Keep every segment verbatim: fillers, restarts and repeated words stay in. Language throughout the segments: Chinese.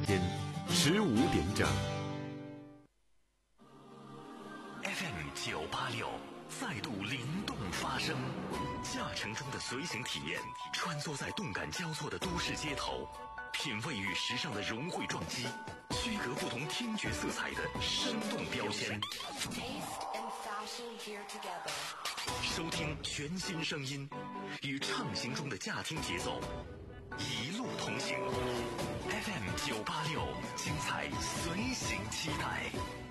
间十五点整。 F M 九八六再度灵动发声，驾乘中的随行体验，穿梭在动感交错的都市街头，品味与时尚的融汇撞击，区隔不同听觉色彩的生动标签。收听全新声音，与畅行中的驾听节奏，一路同行。F M 九八六，精彩随行期待。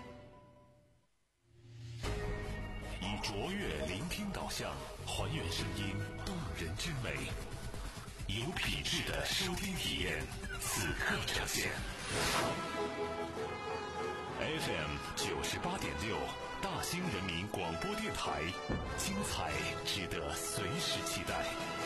以卓越聆听导向，还原声音动人之美，有品质的收听体验，此刻呈现。F M 九十八点六，大兴人民广播电台，精彩值得随时期待。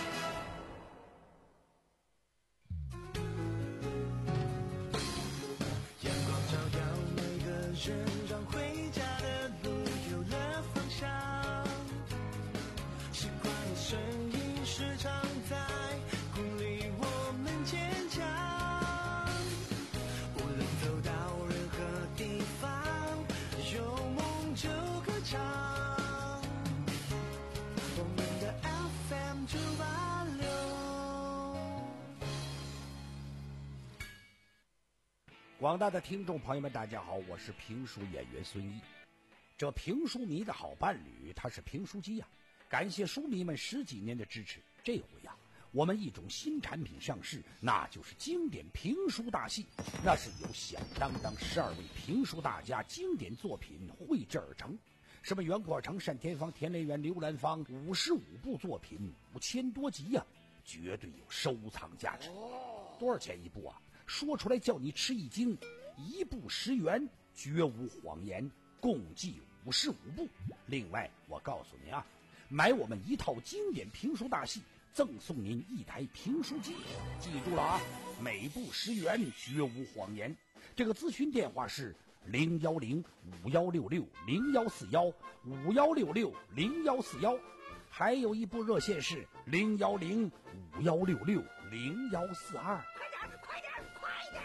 阳光照耀每个人，让回家的路有了方向。习惯的声音时常在鼓励我们坚强。无论走到任何地方，有梦就歌唱。我们的 F M 九八六。 广大的听众朋友们，大家好，我是评书演员孙一。这评书迷的好伴侣，他是评书机呀、啊。感谢书迷们十几年的支持，这回呀、啊，我们一种新产品上市，那就是经典评书大戏。那是由响当当十二位评书大家经典作品绘制而成，什么袁阔成、单田芳、田连元、刘兰芳，五十五部作品，五千多集呀、啊，绝对有收藏价值。多少钱一部啊？说出来叫你吃一惊，一部十元，绝无谎言，共计五十五部。另外，我告诉您啊，买我们一套经典评书大戏，赠送您一台评书机。记住了啊，每部十元，绝无谎言。这个咨询电话是零幺零五幺六六零幺四幺五幺六六零幺四幺，还有一部热线是零幺零五幺六六零幺四二。 快点，快点，快点！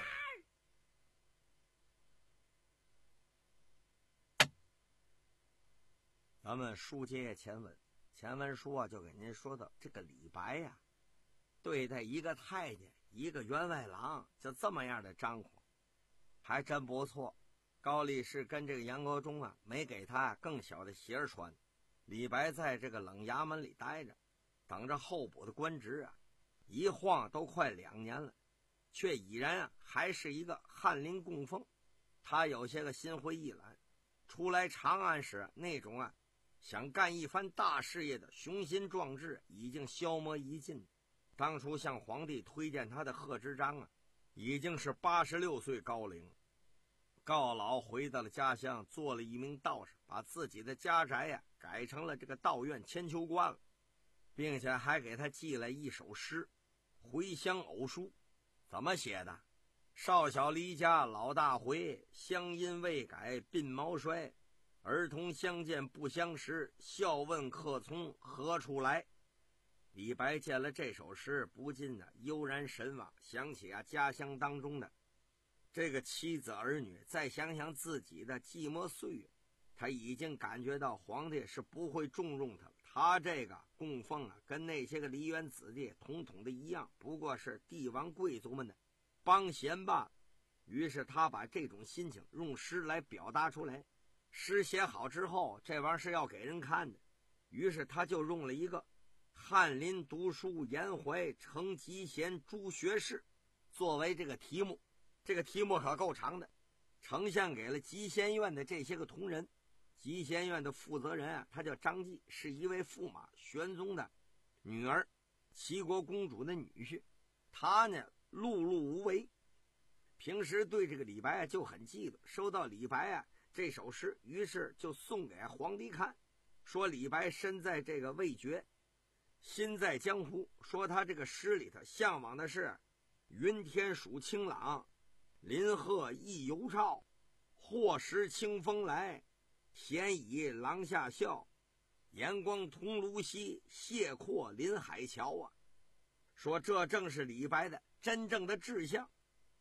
咱们书接前文，前文书啊就给您说到这个李白呀、啊，对待一个太监一个员外郎就这么样的张狂，还真不错。高力士跟这个杨国忠啊没给他更小的鞋穿，李白在这个冷衙门里待着，等着候补的官职啊，一晃都快两年了，却已然啊还是一个翰林供奉。他有些个心灰意懒，初来长安时那种啊想干一番大事业的雄心壮志已经消磨殆尽。当初向皇帝推荐他的贺知章啊，已经是八十六岁高龄，告老回到了家乡，做了一名道士，把自己的家宅呀、啊、改成了这个道院千秋观了，并且还给他寄了一首诗《回乡偶书》。怎么写的？少小离家老大回，乡音未改鬓毛衰。儿童相见不相识，笑问客从何处来。李白见了这首诗，不禁的悠然神往，想起啊家乡当中的这个妻子儿女，再想想自己的寂寞岁月，他已经感觉到皇帝是不会重用他了。他这个供奉啊，跟那些个梨园子弟统统的一样，不过是帝王贵族们的帮闲罢了。于是他把这种心情用诗来表达出来。诗写好之后，这玩意儿是要给人看的，于是他就用了一个翰林读书颜怀成集贤诸学士作为这个题目。这个题目可够长的，呈现给了集贤院的这些个同仁。集贤院的负责人啊，他叫张继，是一位驸马玄宗的女儿，齐国公主的女婿。他呢碌碌无为，平时对这个李白啊就很嫉妒。收到李白啊这首诗，于是就送给皇帝看，说李白身在这个未绝，心在江湖，说他这个诗里头向往的是云天数清朗，林壑一游照，或时清风来，闲倚廊下笑，阳光同芦溪，泻阔临海桥啊。说这正是李白的真正的志向。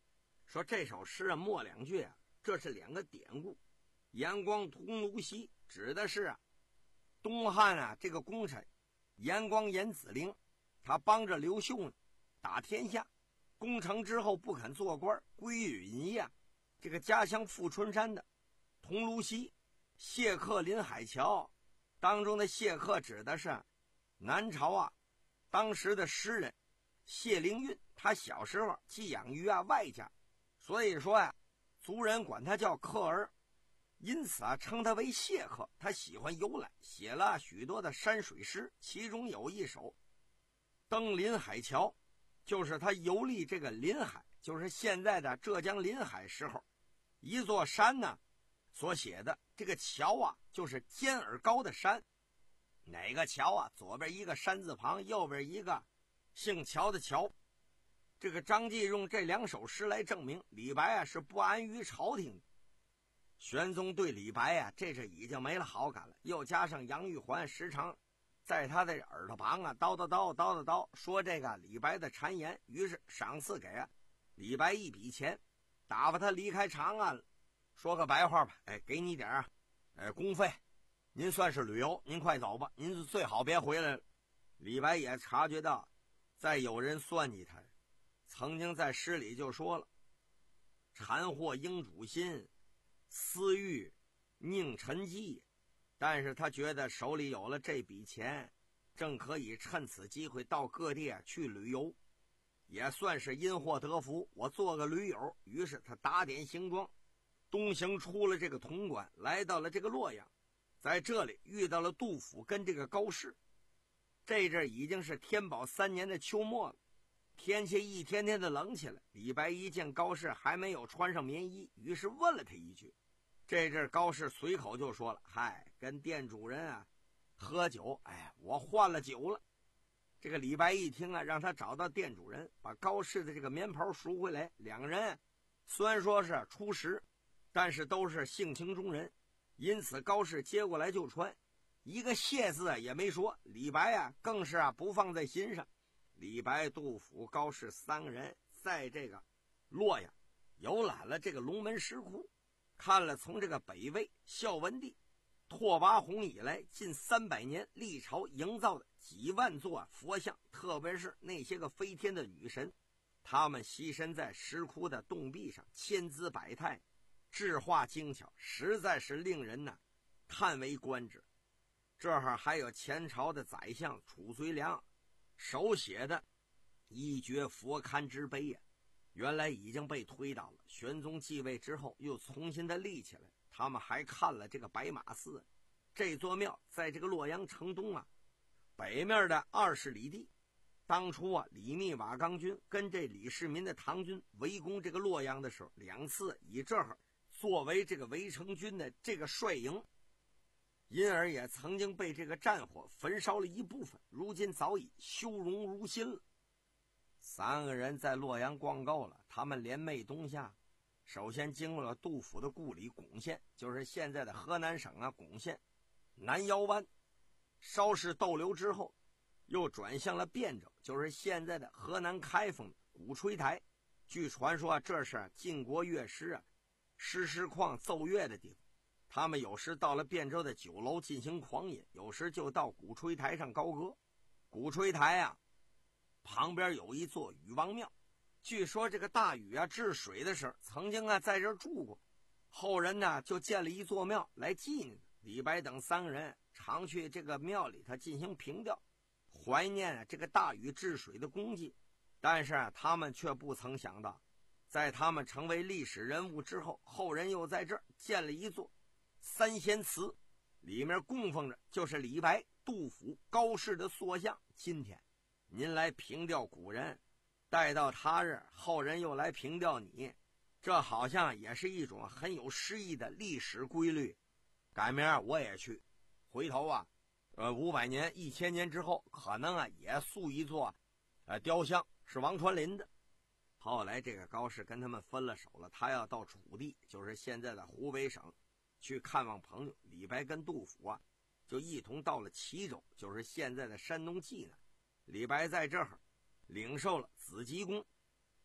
说这首诗啊末两句啊，这是两个典故。盐光铜炉锡指的是啊东汉啊这个功臣盐光严子陵，他帮着刘秀呢打天下，攻城之后不肯做官，归于隐逸啊这个家乡富春山的铜炉锡。谢客临海桥当中的谢客指的是南朝啊当时的诗人谢灵运，他小时候寄养于啊外家，所以说呀、啊、族人管他叫客儿，因此啊称他为谢客。他喜欢游览，写了许多的山水诗，其中有一首登临海桥，就是他游历这个临海，就是现在的浙江临海时候一座山呢所写的。这个桥啊就是尖而高的山，哪个桥啊？左边一个山字旁，右边一个姓乔的乔。这个张继用这两首诗来证明李白啊是不安于朝廷的。玄宗对李白啊这是已经没了好感了，又加上杨玉环时常在他的耳朵旁啊叨叨叨叨叨叨说这个李白的谗言，于是赏赐给啊李白一笔钱，打发他离开长安了。说个白话吧，哎，给你点啊，哎，公费，您算是旅游，您快走吧，您最好别回来了。李白也察觉到再有人算计他，曾经在诗里就说了：馋惑应主心，私欲宁沉寂。但是他觉得手里有了这笔钱，正可以趁此机会到各地去旅游，也算是因祸得福，我做个驴友。于是他打点行装，东行出了这个潼关，来到了这个洛阳，在这里遇到了杜甫跟这个高适。这阵已经是天宝三年的秋末了，天气一天天的冷起来。李白一见高适还没有穿上棉衣，于是问了他一句。这阵高适随口就说了：嗨，跟店主人啊喝酒，哎，我换了酒了。这个李白一听啊，让他找到店主人，把高适的这个棉袍赎回来。两个人虽然说是初识，但是都是性情中人，因此高适接过来就穿，一个谢字也没说。李白啊更是啊不放在心上。李白、杜甫、高适三个人在这个洛阳游览了这个龙门石窟，看了从这个北魏孝文帝拓跋宏以来近三百年历朝营造的几万座佛像，特别是那些个飞天的女神，他们栖身在石窟的洞壁上，千姿百态，制画精巧，实在是令人呢叹为观止。这儿还有前朝的宰相褚遂良手写的一绝佛龛之碑呀、啊，原来已经被推倒了。玄宗继位之后又重新的立起来。他们还看了这个白马寺，这座庙在这个洛阳城东啊北面的二十里地。当初啊李密瓦岗军跟这李世民的唐军围攻这个洛阳的时候，两次以这儿作为这个围城军的这个帅营，因而也曾经被这个战火焚烧了一部分，如今早已修容如新了。三个人在洛阳逛够了，他们联袂东下，首先经过了杜甫的故里巩县，就是现在的河南省啊巩县南腰湾，稍事逗留之后又转向了汴州，就是现在的河南开封的鼓吹台。据传说啊，这是晋国乐师啊诗诗况奏乐的地方。他们有时到了汴州的酒楼进行狂饮，有时就到鼓吹台上高歌。鼓吹台啊旁边有一座禹王庙，据说这个大禹啊治水的时候曾经啊在这儿住过，后人呢就建了一座庙来纪念。李白等三个人常去这个庙里头进行凭吊，怀念啊这个大禹治水的功绩。但是啊他们却不曾想到，在他们成为历史人物之后，后人又在这儿建了一座三仙祠，里面供奉着就是李白、杜甫、高适的塑像。今天您来凭吊古人，待到他日后人又来凭吊你，这好像也是一种很有诗意的历史规律。改明儿我也去，回头啊呃五百年一千年之后可能啊也塑一座呃雕像是王传林的。后来这个高适跟他们分了手了，他要到楚地，就是现在的湖北省去看望朋友。李白跟杜甫啊就一同到了齐州，就是现在的山东济南。李白在这儿领受了紫极宫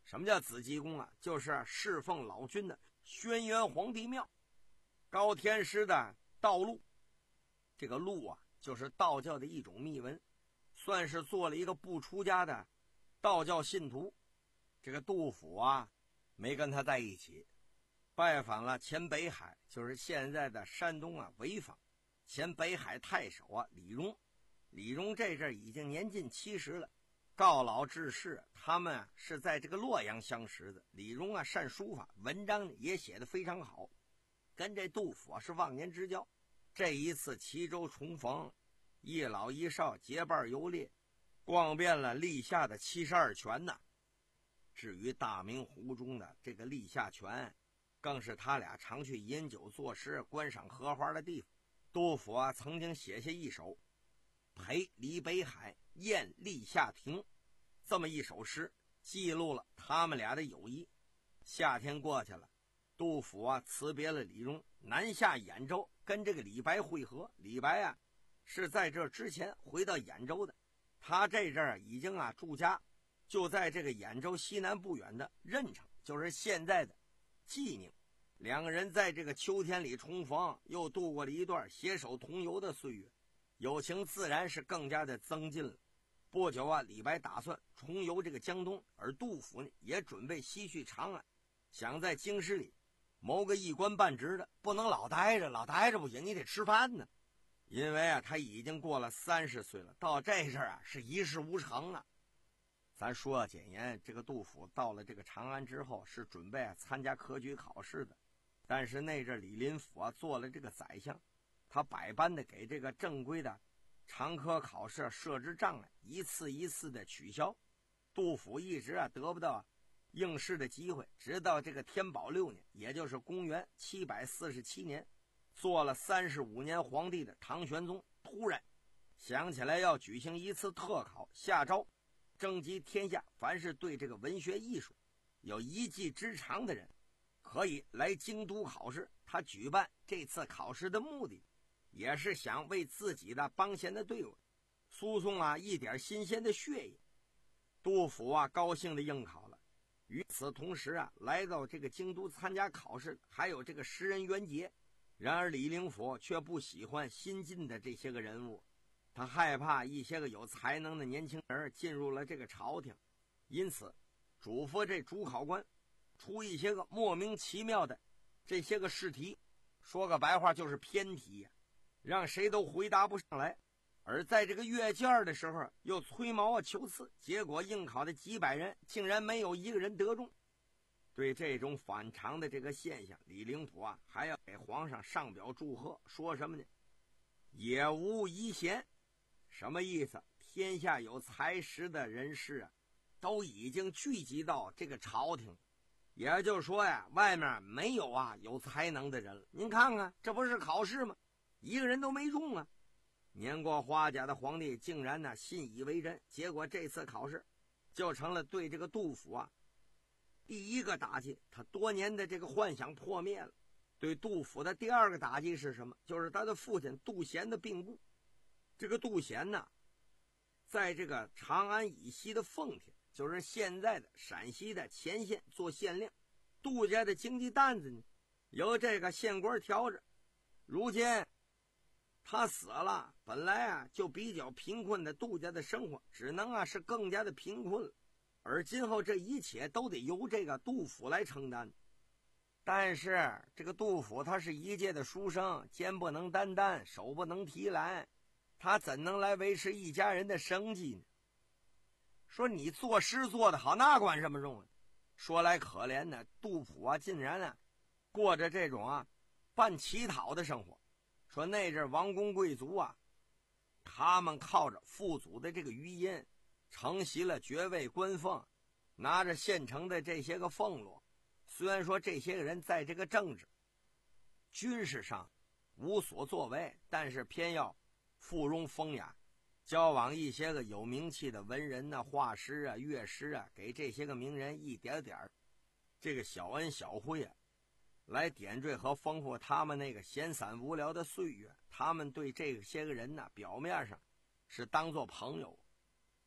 什么叫紫极宫啊？就是侍奉老君的轩辕皇帝庙。高天师的道路，这个路啊，就是道教的一种秘文，算是做了一个不出家的道教信徒。这个杜甫啊，没跟他在一起，拜访了前北海，就是现在的山东啊潍坊前北海太守啊李荣。李荣这阵已经年近七十了，告老致仕。他们啊是在这个洛阳相识的。李荣啊善书法，文章呢也写得非常好，跟这杜甫啊是忘年之交。这一次齐州重逢，一老一少结伴游猎，逛遍了历下的七十二泉呐。至于大明湖中的这个历下泉，更是他俩常去饮酒作诗、观赏荷花的地方。杜甫啊曾经写下一首陪李北海宴历下亭这么一首诗，记录了他们俩的友谊。夏天过去了，杜甫啊辞别了李荣，南下兖州跟这个李白会合。李白啊是在这之前回到兖州的，他这阵儿已经啊驻家就在这个兖州西南不远的任城，就是现在的济宁。两个人在这个秋天里重逢，又度过了一段携手同游的岁月，友情自然是更加的增进了。不久啊，李白打算重游这个江东，而杜甫呢也准备西去长安，想在京师里谋个一官半职的，不能老待着，老待着不行，你得吃饭呢。因为啊，他已经过了三十岁了，到这阵儿啊是一事无成啊。咱说啊，简言，这个杜甫到了这个长安之后，是准备啊参加科举考试的。但是那阵李林甫啊做了这个宰相，他百般的给这个正规的常科考试设置障碍，一次一次的取消。杜甫一直啊得不到应试的机会，直到这个天宝六年，也就是公元七百四十七年，做了三十五年皇帝的唐玄宗突然想起来要举行一次特考，下诏征集天下凡是对这个文学艺术有一技之长的人，可以来京都考试。他举办这次考试的目的，也是想为自己的帮闲的队伍输送啊一点新鲜的血液。杜甫啊高兴的应考了。与此同时啊，来到这个京都参加考试还有这个诗人袁杰。然而李林甫却不喜欢新进的这些个人物，他害怕一些个有才能的年轻人进入了这个朝廷，因此嘱咐这主考官出一些个莫名其妙的这些个试题，说个白话就是偏题呀、啊，让谁都回答不上来。而在这个阅卷的时候又吹毛啊求疵，结果应考的几百人竟然没有一个人得中。对这种反常的这个现象，李林甫啊还要给皇上上表祝贺，说什么呢？也无遗贤。什么意思？天下有才识的人士啊都已经聚集到这个朝廷，也就是说呀，外面没有啊有才能的人了。您看看，这不是考试吗？一个人都没中啊！年过花甲的皇帝竟然呢信以为真，结果这次考试就成了对这个杜甫啊第一个打击，他多年的这个幻想破灭了。对杜甫的第二个打击是什么？就是他的父亲杜贤的病故。这个杜贤呢，在这个长安以西的奉天，就是现在的陕西的前线做县令。杜家的经济担子呢，由这个县官挑着。如今他死了，本来啊就比较贫困的杜家的生活，只能啊是更加的贫困了。而今后这一切都得由这个杜甫来承担。但是这个杜甫他是一介的书生，肩不能担担，手不能提篮，他怎能来维持一家人的生计呢？说你作诗做得好，那管什么用啊？说来可怜呢，杜甫啊竟然啊过着这种啊半乞讨的生活。说那阵王公贵族啊，他们靠着父祖的这个余荫承袭了爵位官俸，拿着现成的这些个俸禄。虽然说这些个人在这个政治军事上无所作为，但是偏要附庸风雅，交往一些个有名气的文人啊、画师啊、乐师啊，给这些个名人一点点这个小恩小惠啊，来点缀和丰富他们那个闲散无聊的岁月。他们对这些个人呢，表面上是当作朋友，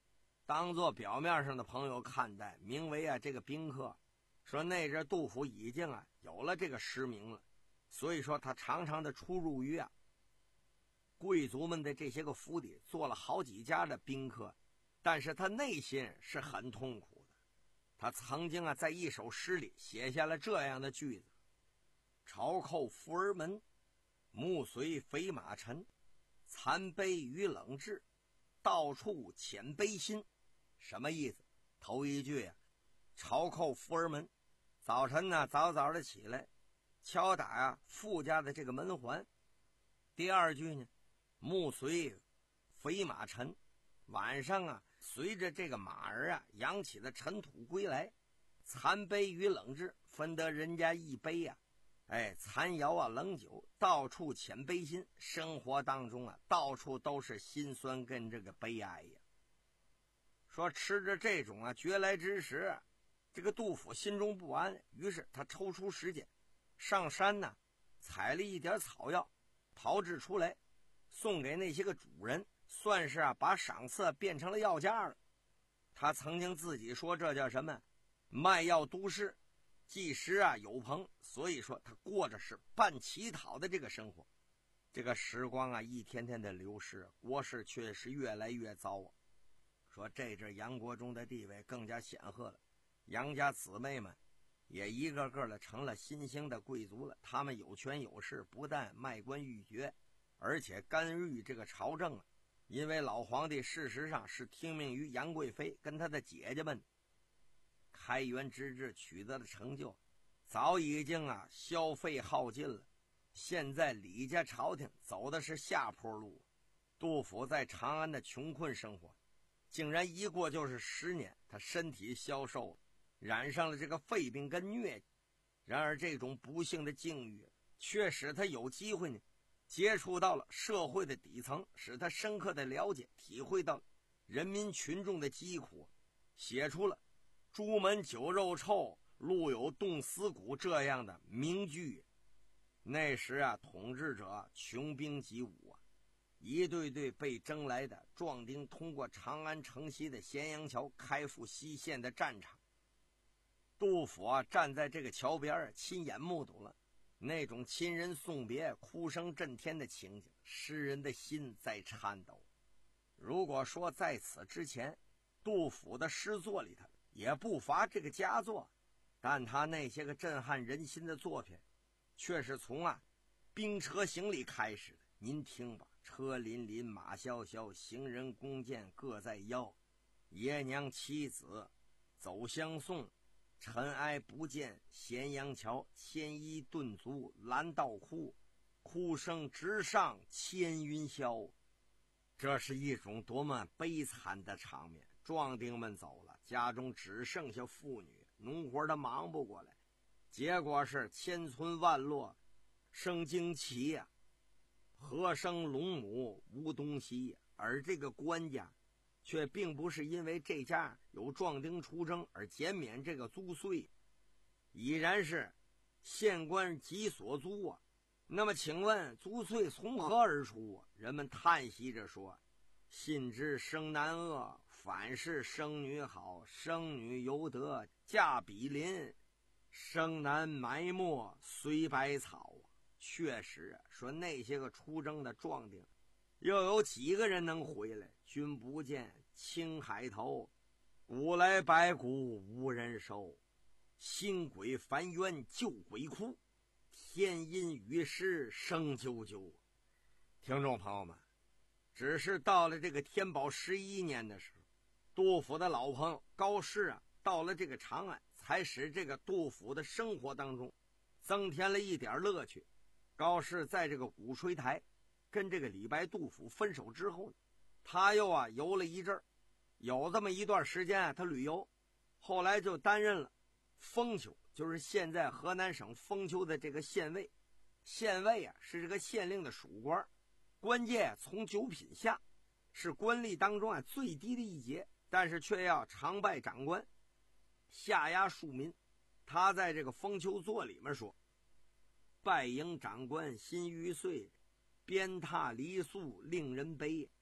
当做表面上的朋友看待，名为啊这个宾客。说那阵杜甫已经啊有了这个实名了，所以说他常常的出入于啊贵族们的这些个府邸，做了好几家的宾客，但是他内心是很痛苦的。他曾经啊在一首诗里写下了这样的句子：朝寇福儿门，暮随飞马尘，残悲与冷炙，到处遣悲心。什么意思？头一句啊，朝寇福儿门，早晨呢早早的起来敲打啊富家的这个门环。第二句呢，暮随飞马尘，晚上啊随着这个马儿啊扬起的尘土归来。残悲与冷炙，分得人家一杯啊哎残肴啊冷酒，到处遣悲心。生活当中啊到处都是心酸跟这个悲哀呀。说吃着这种啊绝来之食，这个杜甫心中不安，于是他抽出时间上山呢，采了一点草药炮制出来，送给那些个主人，算是啊把赏赐变成了药价了。他曾经自己说这叫什么卖药都市，既食啊有朋，所以说他过着是半乞讨的这个生活。这个时光啊一天天的流逝，国势却是越来越糟啊。说这阵杨国忠的地位更加显赫了，杨家姊妹们也一个个的成了新兴的贵族了。他们有权有势，不但卖官鬻爵，而且干预这个朝政啊。因为老皇帝事实上是听命于杨贵妃跟他的姐姐们，开元之治取得的成就早已经啊消费耗尽了。现在李家朝廷走的是下坡路，杜甫在长安的穷困生活竟然一过就是十年，他身体消瘦了，染上了这个肺病跟疟疾。然而这种不幸的境遇却使他有机会呢接触到了社会的底层，使他深刻的了解体会到人民群众的疾苦，写出了朱门酒肉臭，路有冻死骨这样的名句。那时啊统治者穷兵黩武啊，一队队被征来的壮丁通过长安城西的咸阳桥开赴西线的战场。杜甫啊站在这个桥边啊，亲眼目睹了那种亲人送别哭声震天的情景，诗人的心在颤抖。如果说在此之前杜甫的诗作里头也不乏这个佳作，但他那些个震撼人心的作品却是从啊兵车行里开始的。您听吧，车辚辚马萧萧，行人弓箭各在腰，爷娘妻子走相送，尘埃不见咸阳桥，牵衣顿足拦道哭，哭声直上千云霄。这是一种多么悲惨的场面。壮丁们走了，家中只剩下妇女，农活的忙不过来，结果是千村万落生旌旗呀，何生龙母无东西。而这个官家却并不是因为这家有壮丁出征而减免这个租税，已然是县官己所租啊。那么请问租税从何而出啊？人们叹息着说，信知生男恶，反是生女好，生女犹得嫁比邻，生男埋没随百草啊。确实啊，说那些个出征的壮丁又有几个人能回来？君不见青海头，古来白骨无人收，新鬼烦冤旧鬼哭，天阴雨湿声啾啾。听众朋友们，只是到了这个天宝十一年的时候，杜甫的老朋友高适啊到了这个长安，才使这个杜甫的生活当中增添了一点乐趣。高适在这个鼓吹台跟这个李白杜甫分手之后呢，他又啊游了一阵儿，有这么一段时间啊他旅游，后来就担任了封丘，就是现在河南省封丘的这个县尉。县尉啊是这个县令的属官，官阶从九品下，是官吏当中啊最低的一节，但是却要常拜长官，下压庶民。他在这个封丘作里面说，拜迎长官心欲碎，鞭挞离宿令人悲，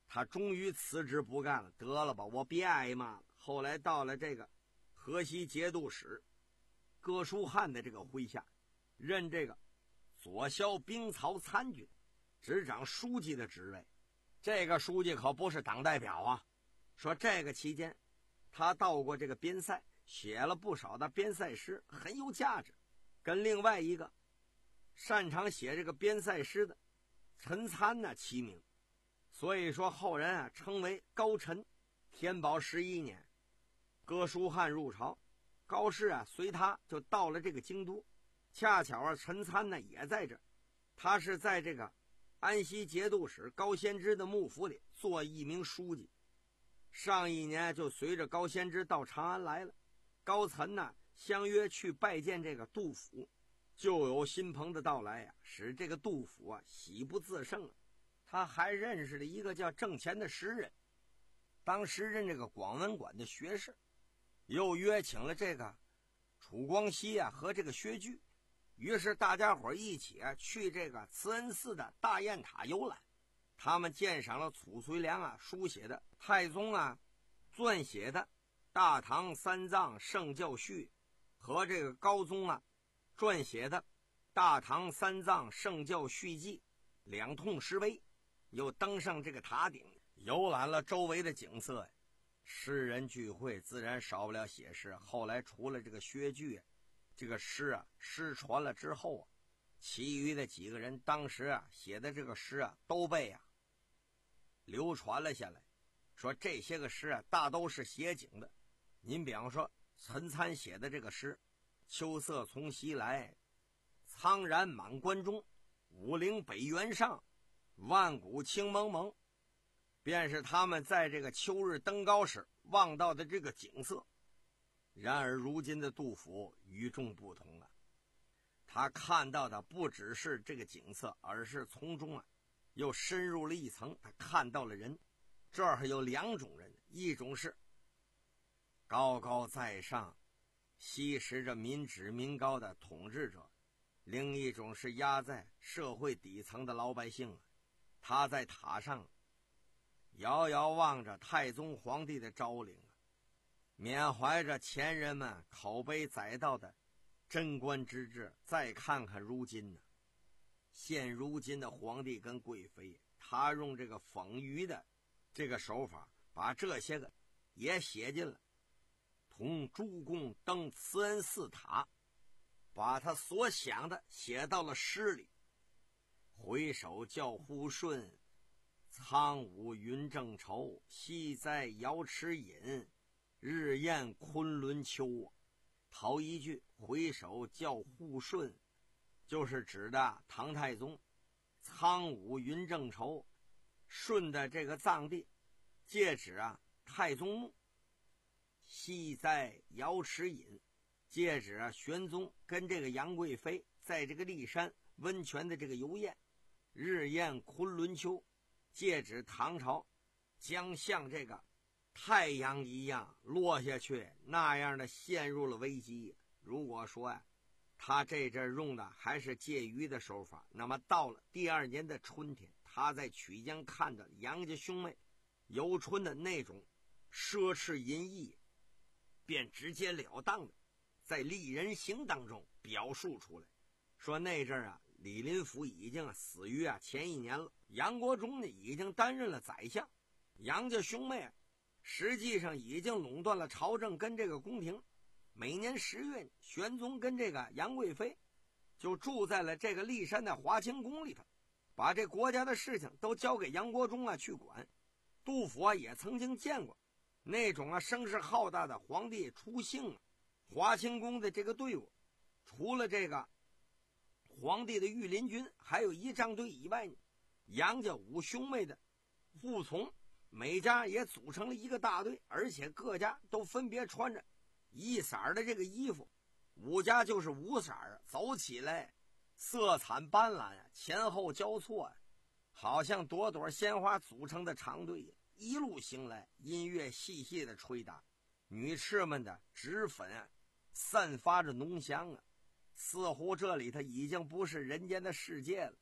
他终于辞职不干了，得了吧，我别挨骂了。后来到了这个河西节度使哥舒翰的这个麾下，任这个左骁兵曹参军，执掌书记的职位。这个书记可不是党代表啊。说这个期间他到过这个边塞，写了不少的边塞诗，很有价值，跟另外一个擅长写这个边塞诗的陈参呢齐名。所以说后人啊称为高陈。天宝十一年，哥舒翰入朝，高适啊随他就到了这个京都，恰巧啊陈参呢也在这儿，他是在这个安西节度使高仙芝的幕府里做一名书记。上一年就随着高仙芝到长安来了，高岑呢相约去拜见这个杜甫，就有辛朋的到来呀、啊，使这个杜甫啊喜不自胜啊。他还认识了一个叫郑乾的诗人，当时任这个广文馆的学士，又约请了这个楚光熙啊和这个薛据，于是大家伙一起啊去这个慈恩寺的大雁塔游览。他们鉴赏了褚遂良啊书写的、太宗啊撰写的《大唐三藏圣教序》和这个高宗啊撰写的《大唐三藏圣教续记》两通诗碑，又登上这个塔顶，游览了周围的景色。诗人聚会自然少不了写诗。后来除了这个薛据，这个诗啊失传了之后啊，其余的几个人当时啊写的这个诗啊都被啊流传了下来。说这些个诗啊大都是写景的。您比方说陈参写的这个诗，秋色从西来，苍然满关中，五陵北原上，万古青蒙蒙，便是他们在这个秋日登高时望到的这个景色。然而如今的杜甫与众不同啊，他看到的不只是这个景色，而是从中啊又深入了一层，他看到了人。这儿有两种人，一种是高高在上吸食着民脂民膏的统治者，另一种是压在社会底层的老百姓。他在塔上遥遥望着太宗皇帝的昭陵，缅怀着前人们口碑载道的贞观之治。再看看如今呢，现如今的皇帝跟贵妃，他用这个讽喻的这个手法，把这些个也写进了同诸公登慈恩寺塔，把他所想的写到了诗里。回首教呼顺，苍梧云正愁，西在瑶池隐，日宴昆仑秋。头一句回首教呼顺，就是指的唐太宗。苍梧云正愁，舜的这个藏地，借指啊太宗墓。西在瑶池隐，借指啊玄宗跟这个杨贵妃在这个骊山温泉的这个游宴。日宴昆仑秋，借指唐朝将像这个太阳一样落下去，那样的陷入了危机。如果说呀、啊，他这阵用的还是借喻的手法，那么到了第二年的春天，他在曲江看到杨家兄妹游春的那种奢侈淫逸，便直截了当的在丽人行当中表述出来。说那阵啊，李林甫已经死于啊前一年了，杨国忠呢已经担任了宰相，杨家兄妹、啊、实际上已经垄断了朝政跟这个宫廷。每年十月，玄宗跟这个杨贵妃就住在了这个骊山的华清宫里头，把这国家的事情都交给杨国忠啊去管。杜甫啊也曾经见过那种啊声势浩大的皇帝出行啊，华清宫的这个队伍，除了这个皇帝的御林军还有仪仗队以外呢，杨家五兄妹的护从每家也组成了一个大队，而且各家都分别穿着一色的这个衣服，五家就是五色，走起来色彩斑斓啊，前后交错啊，好像朵朵鲜花组成的长队。一路行来，音乐细细的吹打，女士们的脂粉啊散发着浓香啊，似乎这里头已经不是人间的世界了。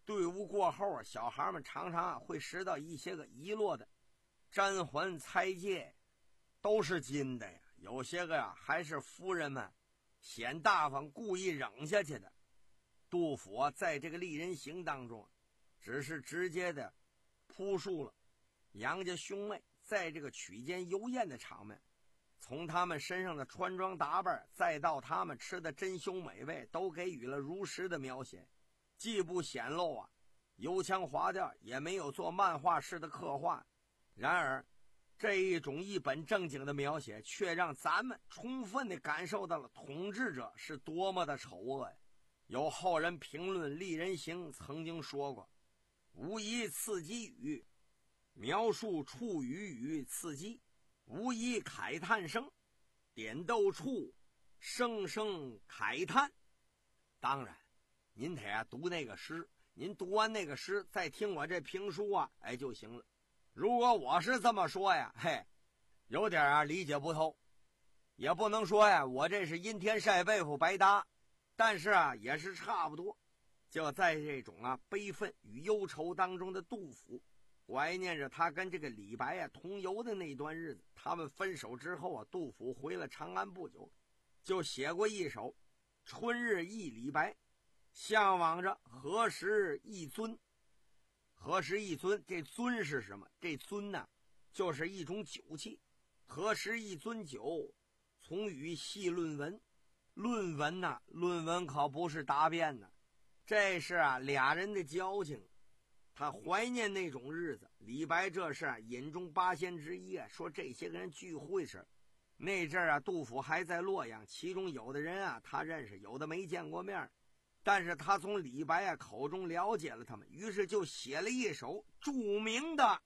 队伍过后啊，小孩们常常会拾到一些个遗落的簪环钗戒，都是金的呀。有些个呀还是夫人们显大方故意扔下去的。杜甫啊在这个丽人行当中只是直接的铺述了杨家兄妹在这个曲间游宴的场面，从他们身上的穿装打扮再到他们吃的珍馐美味，都给予了如实的描写，既不显露啊油腔滑调，也没有做漫画式的刻画。然而这一种一本正经的描写却让咱们充分地感受到了统治者是多么的丑恶呀。有后人评论《丽人行》曾经说过，无疑刺激语，描述处语语刺激，无疑慨叹声，点斗处声声慨叹。当然您得啊读那个诗，您读完那个诗再听我这评书啊，哎就行了。如果我是这么说呀，嘿，有点啊理解不透，也不能说呀我这是阴天晒被子白搭，但是啊也是差不多。就在这种啊悲愤与忧愁当中的杜甫，怀念着他跟这个李白啊同游的那段日子。他们分手之后啊，杜甫回了长安不久，就写过一首《春日忆李白》，向往着何时一尊。何时一尊，这尊是什么？这尊呢就是一种酒器。何时一尊酒，从与细论文。论文呢、啊、论文可不是答辩呢，这是啊俩人的交情。他怀念那种日子。李白这是啊饮中八仙之一啊，说这些个人聚会时，那阵儿啊杜甫还在洛阳，其中有的人啊他认识，有的没见过面，但是他从李白啊口中了解了他们，于是就写了一首著名的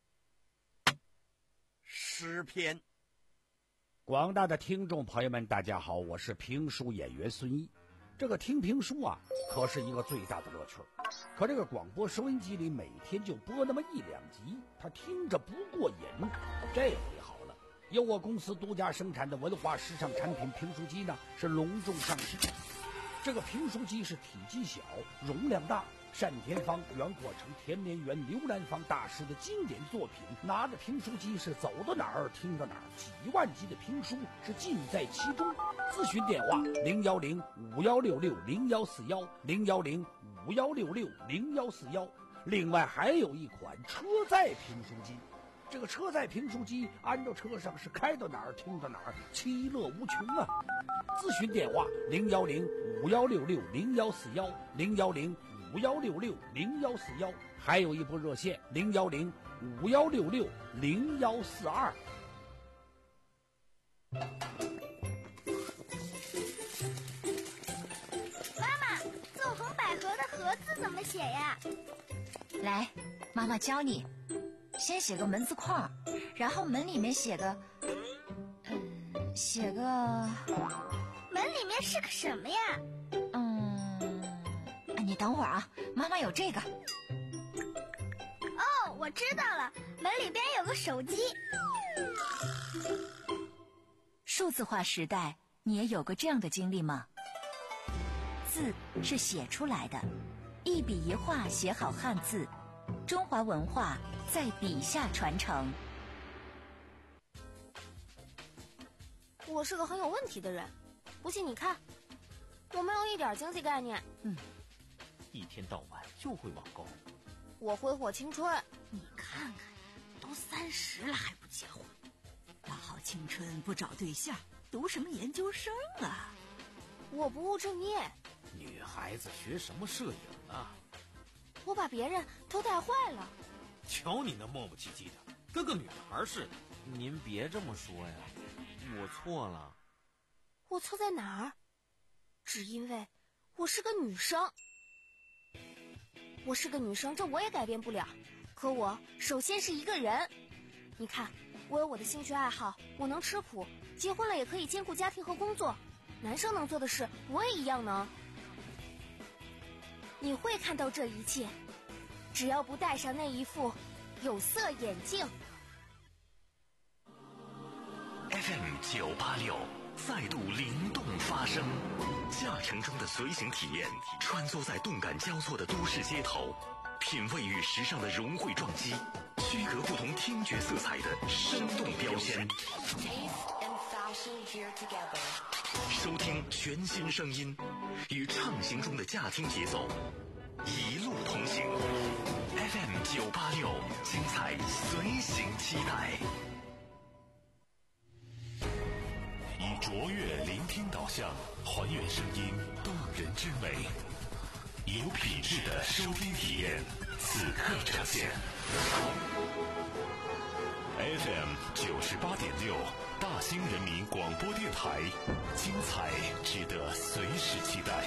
诗篇。 广大的听众朋友们大家好，我是评书演员孙一。这个听评书啊可是一个最大的乐趣，可这个广播收音机里每天就播那么一两集，他听着不过瘾。这回好了，由我公司独家生产的文化时尚产品评书机呢是隆重上市。这个评书机是体积小，容量大，单田芳、袁阔成、田连元、刘兰芳大师的经典作品，拿着评书机是走到哪儿听到哪儿，几万集的评书是尽在其中。咨询电话零幺零五幺六六零幺四幺零幺零五幺六六零幺四幺。另外还有一款车载评书机，这个车载评书机安到车上是开到哪儿听到哪儿，其乐无穷啊。咨询电话零幺零五幺六六零幺四幺零幺零五幺六六零幺四幺，还有一部热线零幺零五幺六六零幺四二。 妈妈，纵横捭阖的阖字怎么写呀？ 来，妈妈教你。先写个门字框，然后门里面写个，嗯，写个。 门里面是个什么呀？ 嗯，你等会儿啊，妈妈有这个。 哦，我知道了，门里边有个手机。 数字化时代，你也有过这样的经历吗？字是写出来的，一笔一画写好汉字，中华文化在笔下传承。 我是个很有问题的人，不信你看，我没有一点经济概念。 嗯，一天到晚就会网购。 我挥霍青春。 你看看，都三十了还不结婚，大好青春不找对象，读什么研究生啊？ 我不务正业。 女孩子学什么摄影啊？ 我把别人都带坏了。 瞧你那磨磨唧唧的，跟个女孩似的。 您别这么说呀，我错了。 我错在哪儿？只因为我是个女生。我是个女生，这我也改变不了。可我首先是一个人。你看，我有我的兴趣爱好，我能吃苦，结婚了也可以兼顾家庭和工作。男生能做的事，我也一样能。你会看到这一切，只要不戴上那一副有色眼镜。 F M 九八六再度灵动发生。驾乘中的随行体验，穿梭在动感交错的都市街头，品味与时尚的融汇撞击，区隔不同听觉色彩的生动标签。收听全新声音，与畅行中的驾听节奏，一路同行。F M 九八六，精彩随行期待。以卓越聆听导向，还原声音动人之美，有品质的收听体验，此刻呈现。F M 九十八点六，大兴人民广播电台，精彩值得随时期待。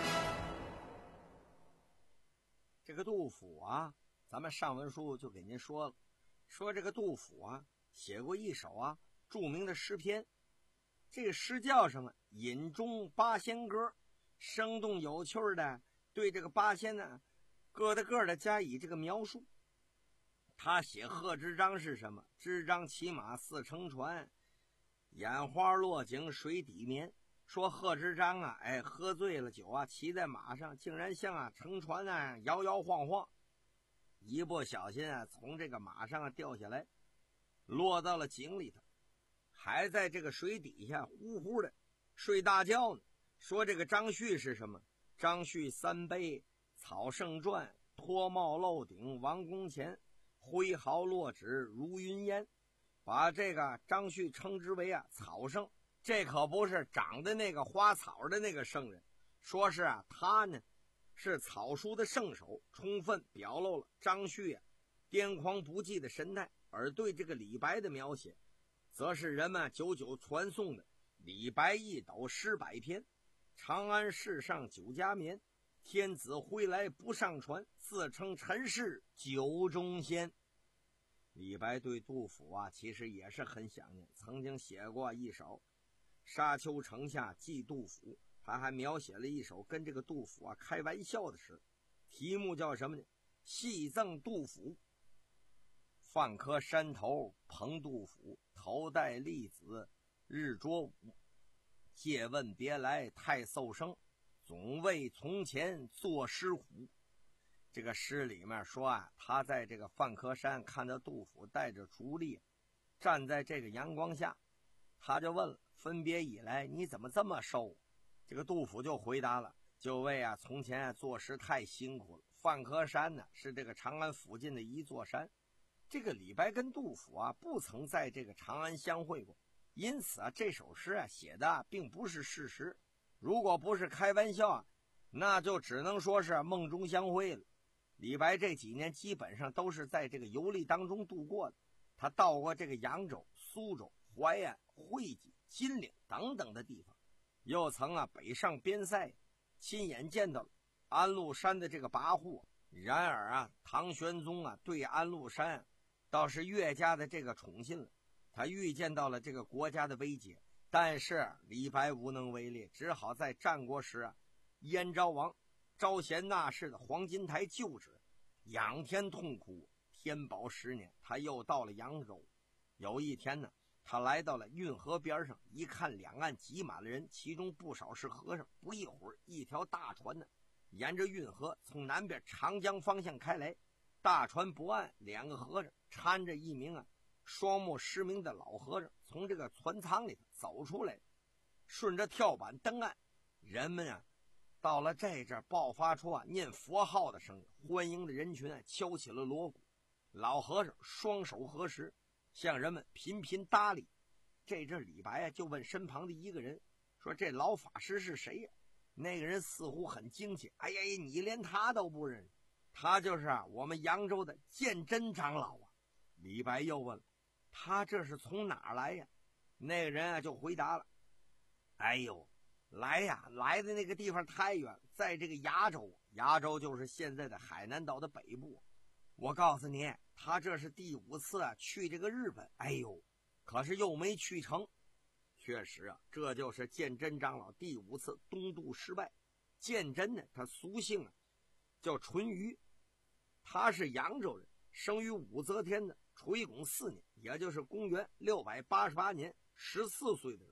这个杜甫啊，咱们上文书就给您说了，说这个杜甫啊，写过一首啊著名的诗篇。这个诗叫什么？《饮中八仙歌》，生动有趣的对这个八仙呢，个的个的加以这个描述。他写贺知章是什么？知章骑马似乘船，眼花落井水底眠。说贺知章啊，哎，喝醉了酒啊，骑在马上，竟然像啊乘船啊摇摇晃晃，一不小心啊从这个马上啊掉下来，落到了井里头。还在这个水底下呼呼的睡大觉呢。说这个张旭是什么？张旭三杯草圣传，脱帽露顶王宫前，挥毫落纸如云烟。把这个张旭称之为啊草圣，这可不是长的那个花草的那个圣人，说是啊他呢是草书的圣手，充分表露了张旭啊癫狂不羁的神态。而对这个李白的描写，则是人们久久传颂的李白一斗诗百篇。长安市上酒家眠，天子归来不上船，自称陈氏酒中仙。李白对杜甫啊其实也是很想念，曾经写过一首沙丘城下寄杜甫，他还描写了一首跟这个杜甫啊开玩笑的诗，题目叫什么呢？戏赠杜甫。范柯山头彭杜甫，头戴笠子日捉舞。借问别来太嗽生，总为从前作诗虎。这个诗里面说啊，他在这个范柯山看到杜甫带着竹笠站在这个阳光下，他就问了，分别以来你怎么这么瘦？这个杜甫就回答了，就为啊从前啊作诗太辛苦了。范柯山呢是这个长安附近的一座山，这个李白跟杜甫啊不曾在这个长安相会过，因此啊这首诗啊写的啊并不是事实。如果不是开玩笑啊，那就只能说是梦中相会了。李白这几年基本上都是在这个游历当中度过的，他到过这个扬州、苏州、淮安、会稽、金陵等等的地方，又曾啊北上边塞，亲眼见到了安禄山的这个跋扈。然而啊唐玄宗啊对安禄山倒是越加的这个宠信了，他预见到了这个国家的危机，但是李白无能为力，只好在战国时啊燕昭王招贤纳士的黄金台旧址仰天痛哭。天宝十年，他又到了扬州。有一天呢，他来到了运河边上，一看两岸挤满了人，其中不少是和尚。不一会儿，一条大船呢沿着运河从南边长江方向开来，大船泊岸，两个和尚搀着一名啊双目失明的老和尚从这个船舱里头走出来，顺着跳板登岸。人们啊到了这阵爆发出啊念佛号的声音，欢迎的人群啊敲起了锣鼓。老和尚双手合十，向人们频频搭理。这阵李白啊就问身旁的一个人说，这老法师是谁呀？那个人似乎很惊奇，哎呀，你连他都不认识？他就是啊我们扬州的鉴真长老啊。李白又问了，他这是从哪儿来呀？那个人啊就回答了，哎呦，来呀，来的那个地方太远，在这个崖州，崖州就是现在的海南岛的北部。我告诉你，他这是第五次啊去这个日本，哎呦，可是又没去成。确实啊，这就是鉴真长老第五次东渡失败。鉴真呢，他俗姓啊叫淳于，他是扬州人，生于武则天的垂拱四年，也就是公元六百八十八年，十四岁的人。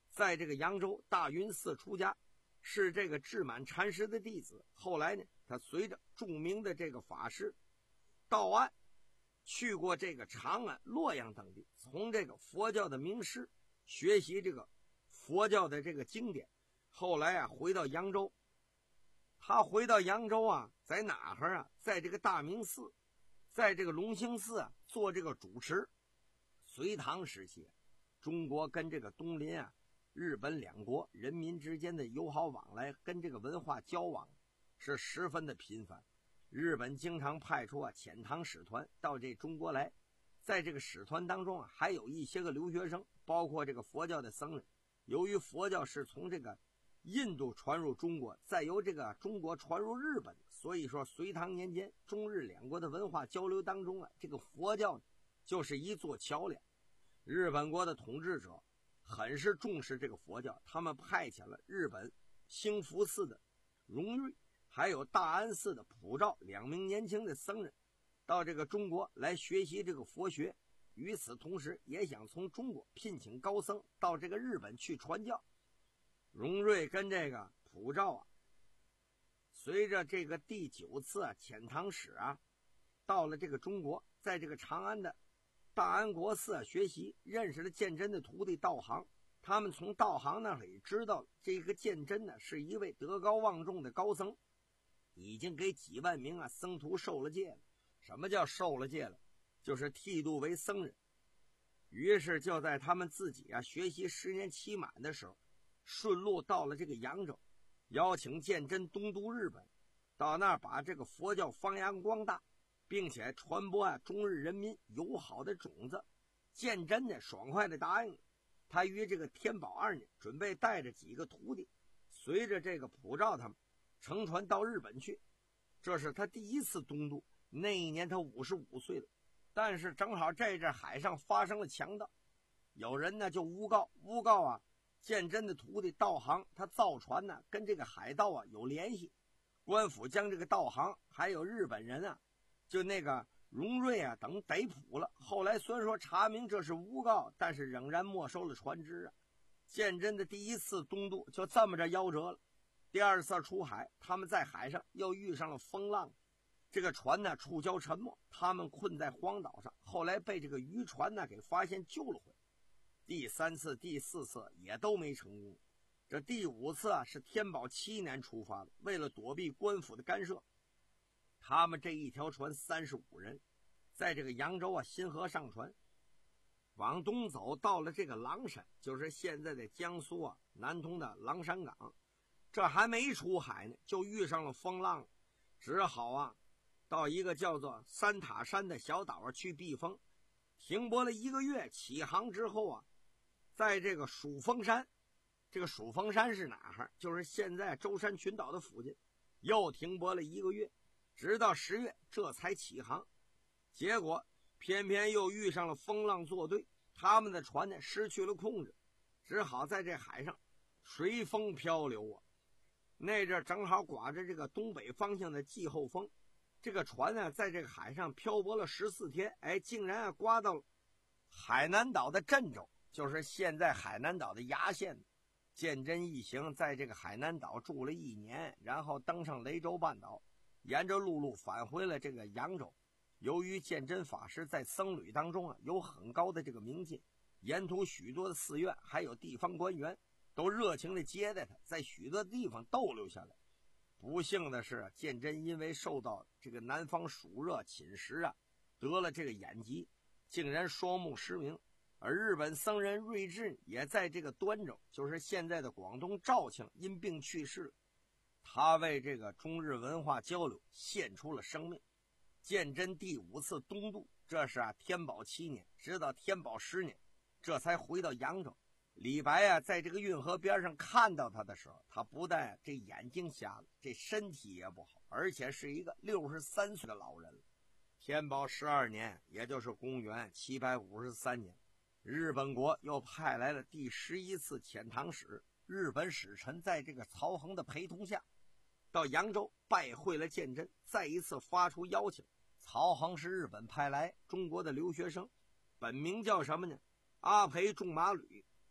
在这个扬州大云寺出家，是这个智满禅师的弟子。后来呢，他随着著名的这个法师道安去过这个长安、洛阳等地，从这个佛教的名师学习这个佛教的这个经典。后来啊，回到扬州。他回到扬州啊，在哪儿啊？在这个大明寺，在这个隆兴寺啊做这个主持。隋唐时期，中国跟这个东邻啊日本两国人民之间的友好往来跟这个文化交往是十分的频繁。日本经常派出啊遣唐使团到这中国来，在这个使团当中啊还有一些个留学生，包括这个佛教的僧人。由于佛教是从这个印度传入中国，再由这个中国传入日本，所以说隋唐年间中日两国的文化交流当中啊，这个佛教就是一座桥梁。日本国的统治者很是重视这个佛教，他们派遣了日本兴福寺的荣瑞还有大安寺的普照两名年轻的僧人到这个中国来学习这个佛学。与此同时，也想从中国聘请高僧到这个日本去传教。荣瑞跟这个普照啊，随着这个第九次啊遣唐使啊到了这个中国，在这个长安的大安国寺啊学习，认识了鉴真的徒弟道行。他们从道行那里知道这个鉴真呢是一位德高望重的高僧，已经给几万名啊僧徒受了戒了。什么叫受了戒了？就是剃度为僧人。于是就在他们自己啊学习十年期满的时候，顺路到了这个扬州，邀请鉴真东渡日本，到那儿把这个佛教发扬光大，并且传播啊中日人民友好的种子。鉴真呢爽快的答应了。他于这个天宝二年准备带着几个徒弟，随着这个普照他们乘船到日本去。这是他第一次东渡，那一年他五十五岁了。但是正好这阵海上发生了强盗，有人呢就诬告诬告啊鉴真的徒弟道行他造船呢跟这个海盗啊有联系。官府将这个道行还有日本人啊就那个荣瑞啊等逮捕了。后来虽然说查明这是诬告，但是仍然没收了船只啊。鉴真的第一次东渡就这么着夭折了。第二次出海，他们在海上又遇上了风浪，这个船呢触礁沉没，他们困在荒岛上，后来被这个渔船呢给发现救了回来。第三次第四次也都没成功。这第五次啊是天宝七年出发的，为了躲避官府的干涉，他们这一条船三十五人，在这个扬州啊新河上船，往东走到了这个狼山，就是现在的江苏啊南通的狼山港。这还没出海呢，就遇上了风浪，只好啊到一个叫做三塔山的小岛去避风。停泊了一个月，起航之后啊，在这个蜀峰山，这个蜀峰山是哪儿？就是现在舟山群岛的附近，又停泊了一个月，直到十月这才起航。结果偏偏又遇上了风浪作对，他们的船呢失去了控制，只好在这海上随风漂流啊。那阵正好刮着这个东北方向的季候风，这个船呢在这个海上漂泊了十四天，哎，竟然啊刮到了海南岛的镇州，就是现在海南岛的崖县。鉴真一行在这个海南岛住了一年，然后登上雷州半岛，沿着陆路返回了这个扬州。由于鉴真法师在僧侣当中啊有很高的这个名气，沿途许多的寺院还有地方官员都热情地接待他，在许多地方逗留下来。不幸的是，鉴真因为受到这个南方暑热侵蚀啊，得了这个眼疾，竟然双目失明。而日本僧人瑞智也在这个端州，就是现在的广东肇庆，因病去世了。他为这个中日文化交流献出了生命。鉴真第五次东渡，这是啊天宝七年，直到天宝十年，这才回到扬州。李白啊，在这个运河边上看到他的时候，他不但这眼睛瞎了，这身体也不好，而且是一个六十三岁的老人了。天宝十二年，也就是公元七百五十三年，日本国又派来了第十一次遣唐使。日本使臣在这个曹恒的陪同下，到扬州拜会了鉴真，再一次发出邀请。曹恒是日本派来中国的留学生，本名叫什么呢？阿培仲马吕。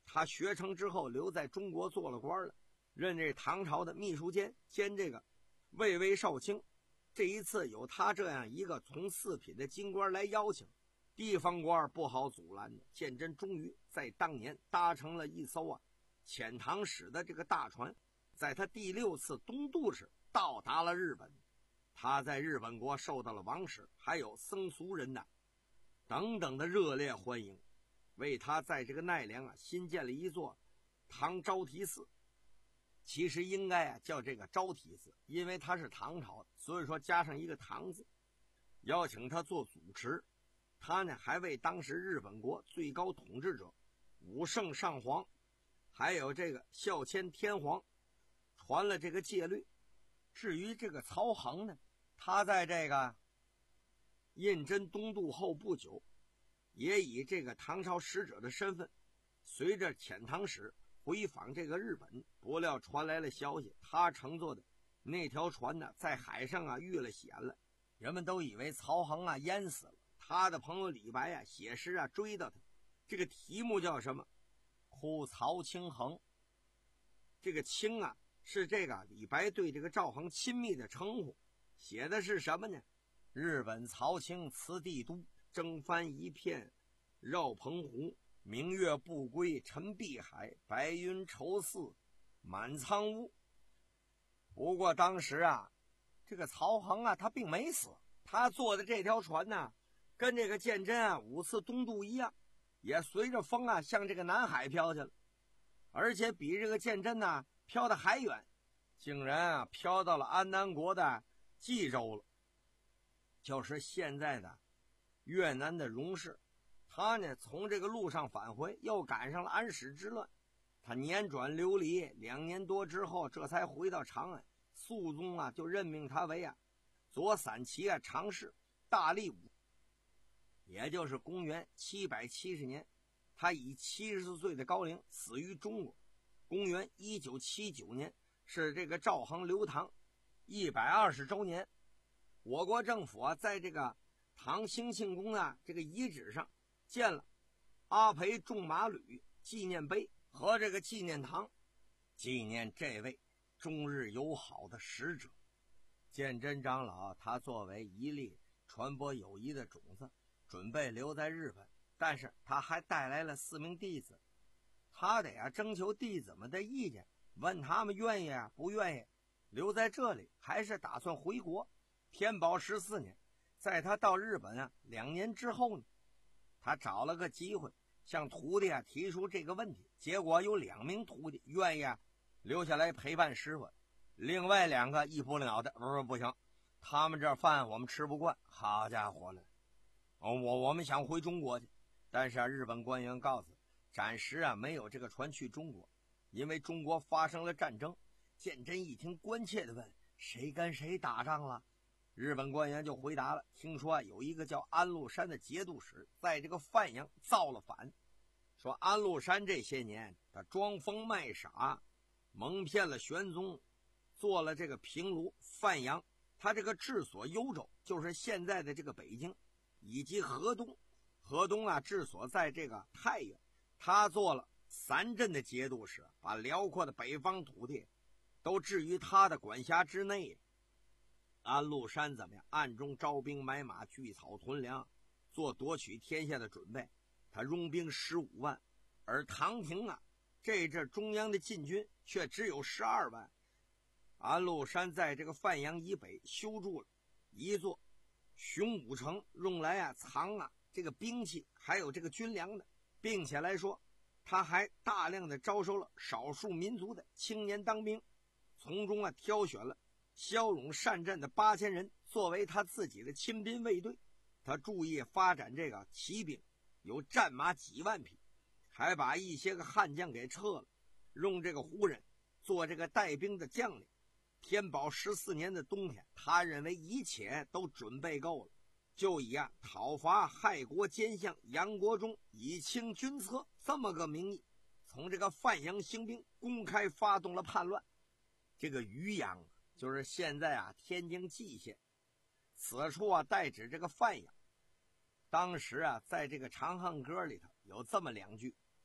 他学成之后留在中国做了官了，任这唐朝的秘书监兼这个卫尉少卿。这一次有他这样一个从四品的京官来邀请，地方官不好阻拦的。鉴真终于在当年搭乘了一艘啊遣唐使的这个大船，在他第六次东渡时到达了日本。他在日本国受到了王室还有僧俗人的等等的热烈欢迎，为他在这个奈良啊新建了一座唐招提寺。其实应该啊叫这个招提寺，因为他是唐朝的，所以说加上一个唐字，邀请他做主持。他呢还为当时日本国最高统治者武圣上皇还有这个孝谦天皇传了这个戒律。至于这个曹衡呢，他在这个胤禛东渡后不久，也以这个唐朝使者的身份随着遣唐使回访这个日本，不料传来了消息，他乘坐的那条船呢在海上啊遇了险了，人们都以为曹衡啊淹死了。他的朋友李白啊写诗啊追到他，这个题目叫什么？哭曹清衡。这个清啊是这个李白对这个赵恒亲密的称呼，写的是什么呢？日本曹清辞帝都，征帆一片绕澎湖，明月不归沉碧海，白云愁似满苍乌。不过当时啊这个曹衡啊他并没死，他坐的这条船呢跟这个鉴真啊五次东渡一样，也随着风啊向这个南海飘去了，而且比这个鉴真呢飘得还远，竟然啊飘到了安南国的济州了，就是现在的越南的荣市。他呢从这个路上返回，又赶上了安史之乱，他辗转流离两年多之后，这才回到长安。肃宗啊就任命他为啊左散骑啊常侍大历武，也就是公元七百七十年，他以七十岁的高龄死于中国。公元一九七九年是这个赵恒流唐一百二十周年，我国政府啊在这个唐兴庆宫啊这个遗址上建了阿培种马吕纪念碑和这个纪念堂，纪念这位中日友好的使者。鉴真长老他作为一粒传播友谊的种子，准备留在日本，但是他还带来了四名弟子，他得啊征求弟子们的意见，问他们愿意啊不愿意留在这里，还是打算回国。天宝十四年，在他到日本啊两年之后呢，他找了个机会向徒弟啊提出这个问题，结果有两名徒弟愿意啊留下来陪伴师傅，另外两个一不了的不不行，他们这饭我们吃不惯。好家伙了，我我们想回中国去，但是啊日本官员告诉暂时啊没有这个船去中国，因为中国发生了战争。鉴真一听关切地问，谁跟谁打仗了？日本官员就回答了，听说啊有一个叫安禄山的节度使在这个范阳造了反，说安禄山这些年他装疯卖傻，蒙骗了玄宗，做了这个平卢范阳，他这个治所幽州就是现在的这个北京，以及河东，河东啊治所在这个太原，他做了三镇的节度使，把辽阔的北方土地都置于他的管辖之内。安禄山怎么样？暗中招兵买马，聚草屯粮，做夺取天下的准备。他拥兵十五万，而唐廷啊这阵中央的禁军却只有十二万。安禄山在这个范阳以北修筑了一座雄武城，用来啊藏啊这个兵器还有这个军粮的，并且来说他还大量的招收了少数民族的青年当兵，从中啊挑选了骁勇善战的八千人作为他自己的亲兵卫队。他注意发展这个骑兵，有战马几万匹，还把一些个悍将给撤了，用这个胡人做这个带兵的将领。天宝十四年的冬天，他认为一切都准备够了，就以啊讨伐害国奸相杨国忠，以清君侧这么个名义，从这个范阳兴兵，公开发动了叛乱。这个渔阳就是现在啊天津蓟县，此处啊代指这个范阳。当时啊在这个长恨歌里头有这么两句：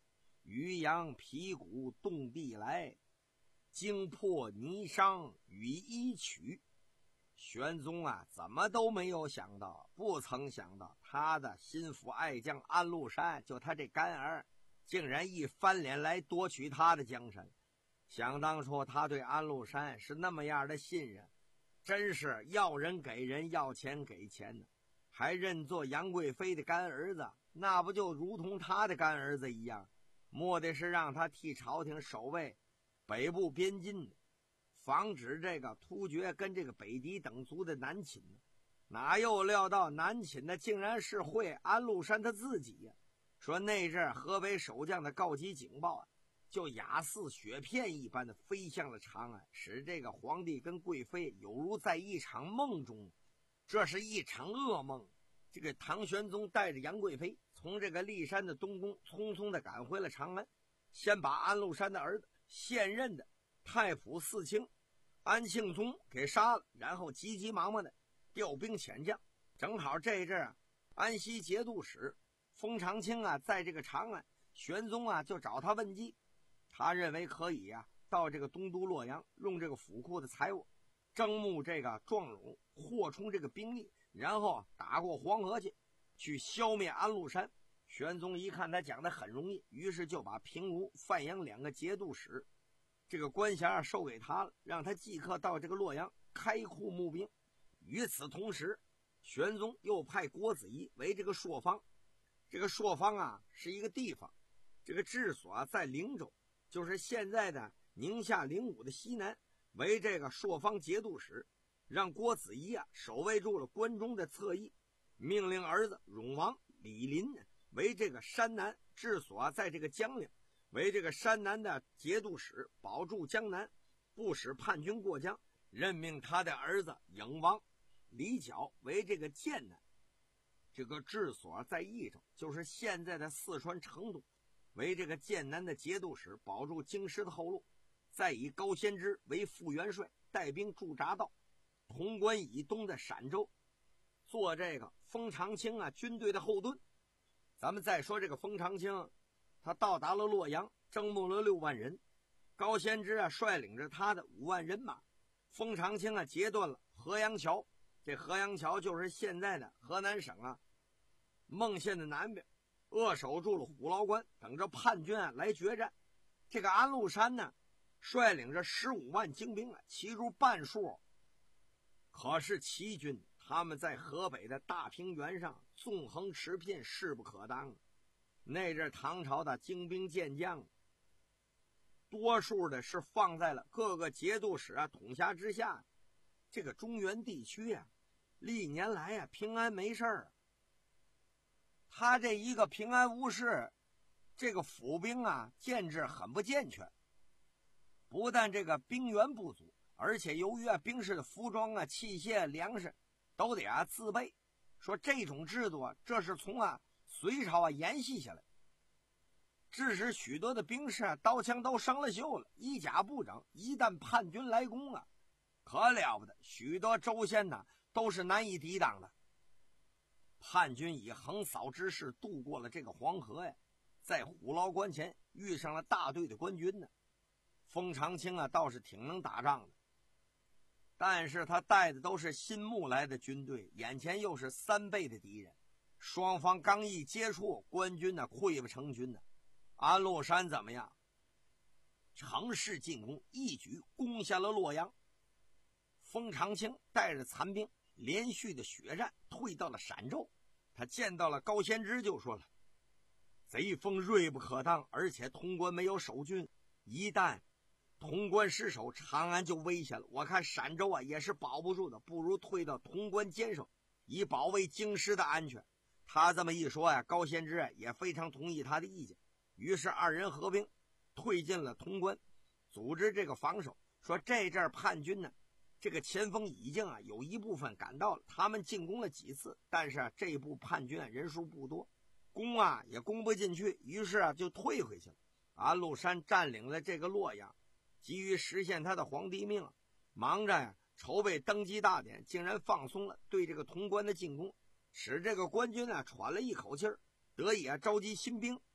渔阳皮鼓动地来，惊破霓裳羽衣曲。玄宗啊，怎么都没有想到，不曾想到他的心腹爱将安禄山，就他这干儿，竟然一翻脸来夺取他的江山。想当初他对安禄山是那么样的信任，真是要人给人，要钱给钱呢，还认作杨贵妃的干儿子，那不就如同他的干儿子一样，目的是让他替朝廷守卫北部边境，防止这个突厥跟这个北狄等族的南侵。哪又料到南侵的竟然是会安禄山他自己呀、啊！说那阵河北守将的告急警报啊，就雅似雪片一般的飞向了长安，使这个皇帝跟贵妃有如在一场梦中。这是一场噩梦。这个唐玄宗带着杨贵妃从这个骊山的东宫匆匆的赶回了长安，先把安禄山的儿子现任的太仆寺卿安庆宗给杀了，然后急急忙忙的调兵遣将。正好这一阵啊，安西节度使封长清啊在这个长安，玄宗啊就找他问计，他认为可以啊到这个东都洛阳，用这个府库的财物征募这个壮勇，扩充这个兵力，然后打过黄河去，去消灭安禄山。玄宗一看他讲的很容易，于是就把平吴、范阳两个节度使这个官衔授给他了，让他即刻到这个洛阳开库募兵。与此同时，玄宗又派郭子仪为这个朔方。这个朔方啊是一个地方，这个治所、啊、在灵州，就是现在的宁夏灵武的西南，为这个朔方节度使，让郭子仪啊守卫住了关中的侧翼，命令儿子永王李林为这个山南治所、啊、在这个江陵，为这个山南的节度使，保住江南，不使叛军过江。任命他的儿子颖王李角为这个剑南，这个治所在益州，就是现在的四川成都，为这个剑南的节度使，保住京师的后路。再以高仙芝为副元帅，带兵驻扎到潼关以东的陕州，做这个封长清啊军队的后盾。咱们再说这个封长清，他到达了洛阳，征募了六万人，高仙芝啊率领着他的五万人马。封长清啊截断了河阳桥，这河阳桥就是现在的河南省啊孟县的南边，扼守住了虎牢关，等着叛军啊来决战。这个安禄山呢率领着十五万精兵啊，其中半数可是齐军，他们在河北的大平原上纵横驰骗，势不可当。那阵唐朝的精兵健将多数的是放在了各个节度使啊统辖之下。这个中原地区啊历年来啊平安没事儿，他这一个平安无事，这个府兵啊建制很不健全，不但这个兵源不足，而且由于啊兵士的服装啊器械粮食都得啊自备。说这种制度啊这是从啊隋朝啊沿袭下来，致使许多的兵士啊刀枪都生了锈了，衣甲不整，一旦叛军来攻啊可了不得，许多州县呢都是难以抵挡的。叛军以横扫之势渡过了这个黄河呀，在虎牢关前遇上了大队的官军呢。封长清啊倒是挺能打仗的，但是他带的都是新募来的军队，眼前又是三倍的敌人，双方刚一接触，官军呢溃不成军呢。安禄山怎么样？乘势进攻，一举攻下了洛阳。封长清带着残兵连续的血战，退到了陕州。他见到了高仙芝，就说了：贼锋锐不可当，而且潼关没有守军，一旦潼关失守，长安就危险了。我看陕州啊也是保不住的，不如退到潼关坚守，以保卫京师的安全。他这么一说呀、啊，高仙芝、啊、也非常同意他的意见。于是二人合兵退进了潼关，组织这个防守。说这阵叛军呢，这个前锋已经啊有一部分赶到了，他们进攻了几次，但是啊这一部叛军啊人数不多，攻啊也攻不进去，于是啊就退回去了。安禄山占领了这个洛阳，急于实现他的皇帝命，忙着呀筹备登基大典，竟然放松了对这个潼关的进攻，使这个官军啊喘了一口气儿，得以啊召集新兵。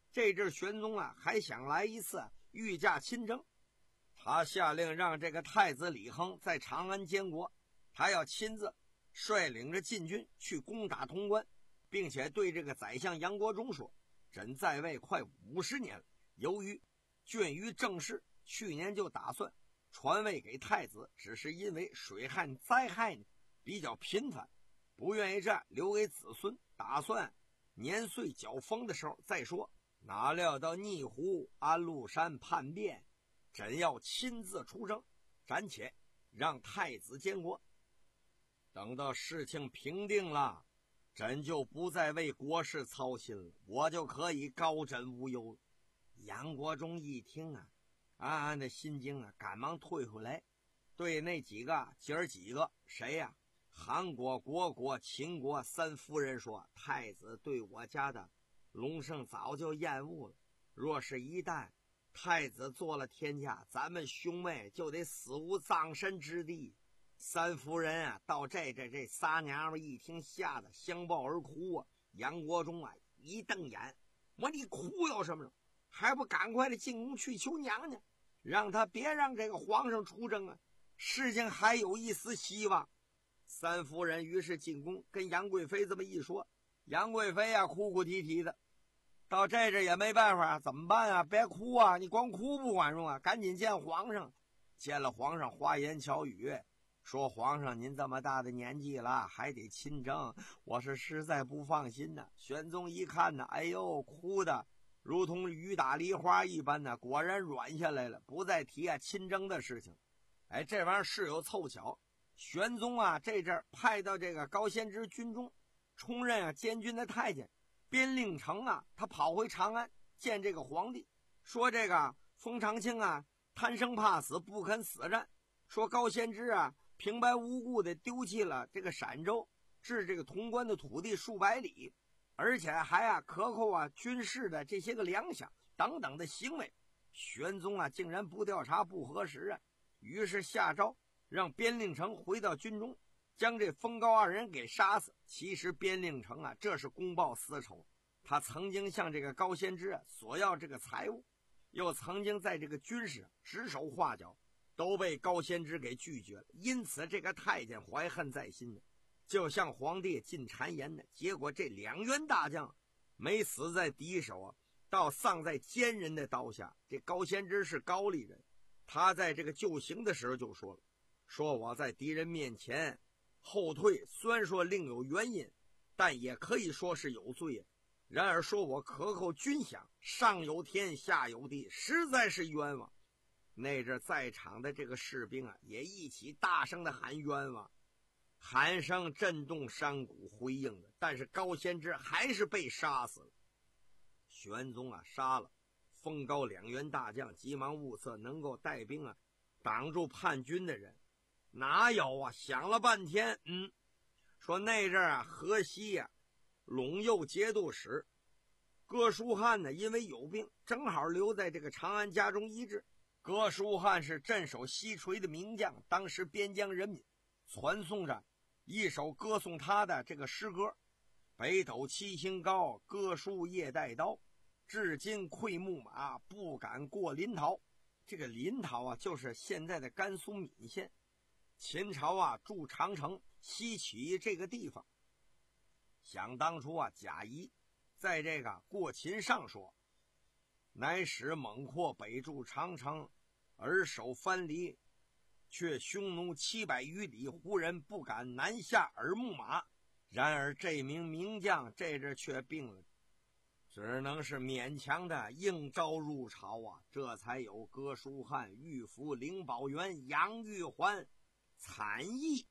这阵玄宗啊还想来一次御驾亲征，他下令让这个太子李亨在长安监国，他要亲自率领着禁军去攻打潼关，并且对这个宰相杨国忠说：朕在位快五十年了，由于倦于政事，去年就打算传位给太子，只是因为水旱灾害呢比较频繁，不愿意这样留给子孙，打算年岁较丰的时候再说。哪料到逆湖安禄山叛变，朕要亲自出征，暂且让太子监国，等到事情平定了，朕就不再为国事操心了，我就可以高枕无忧了。杨国忠一听啊，暗暗的心惊啊，赶忙退回来，对那几个姐儿几个谁呀、啊？韩国、国国、秦国三夫人说：太子对我家的隆盛早就厌恶了，若是一旦太子做了天下，咱们兄妹就得死无葬身之地。三夫人啊，到这这这仨娘们一听，吓得相抱而哭啊。杨国忠啊一瞪眼，我你哭有什么用？还不赶快的进宫去求娘娘，让他别让这个皇上出征啊，事情还有一丝希望。三夫人于是进宫跟杨贵妃这么一说，杨贵妃啊哭哭啼啼的，到这这也没办法，怎么办啊？别哭啊，你光哭不管用啊，赶紧见皇上。见了皇上，花言巧语说：皇上您这么大的年纪了，还得亲征，我是实在不放心呢。玄宗一看呢，哎呦，哭的如同雨打梨花一般呢，果然软下来了，不再提啊亲征的事情。哎，这玩意儿事有凑巧，玄宗啊这阵派到这个高仙芝军中充任啊监军的太监边令城啊，他跑回长安见这个皇帝，说这个封长清啊贪生怕死，不肯死战，说高仙芝啊平白无故的丢弃了这个陕州至这个潼关的土地数百里，而且还啊克扣啊军事的这些个粮饷等等的行为。玄宗啊竟然不调查不核实啊，于是下诏让边令城回到军中，将这封高二人给杀死。其实边令城啊这是公报私仇，他曾经向这个高仙芝啊索要这个财物，又曾经在这个军事指手画脚，都被高仙芝给拒绝了，因此这个太监怀恨在心的，就向皇帝进谗言的。结果这两员大将没死在敌手啊，倒丧在奸人的刀下。这高仙芝是高丽人，他在这个就刑的时候就说了，说我在敌人面前后退，虽然说另有原因，但也可以说是有罪。然而说我克扣军饷，上有天下有地，实在是冤枉。那阵在场的这个士兵啊，也一起大声的喊冤枉，喊声震动山谷回应的。但是高仙芝还是被杀死了。玄宗啊杀了封高两员大将，急忙物色能够带兵啊挡住叛军的人，哪有啊？想了半天，嗯，说那阵啊河西呀、啊、陇右节度使哥舒翰呢，因为有病，正好留在这个长安家中医治。哥舒翰是镇守西陲的名将，当时边疆人民传颂着一首歌颂他的这个诗歌：北斗七星高，哥舒夜带刀，至今溃木马，不敢过临洮。这个临洮啊就是现在的甘肃岷县，秦朝啊驻长城西起这个地方。想当初啊贾谊在这个过秦上说，乃使猛阔北筑长城，而守藩篱，却匈奴七百余里，胡人不敢南下耳目马。然而这名名将这阵却病了，只能是勉强的应召入朝啊，这才有哥舒翰、御夫灵宝元、杨玉环惨役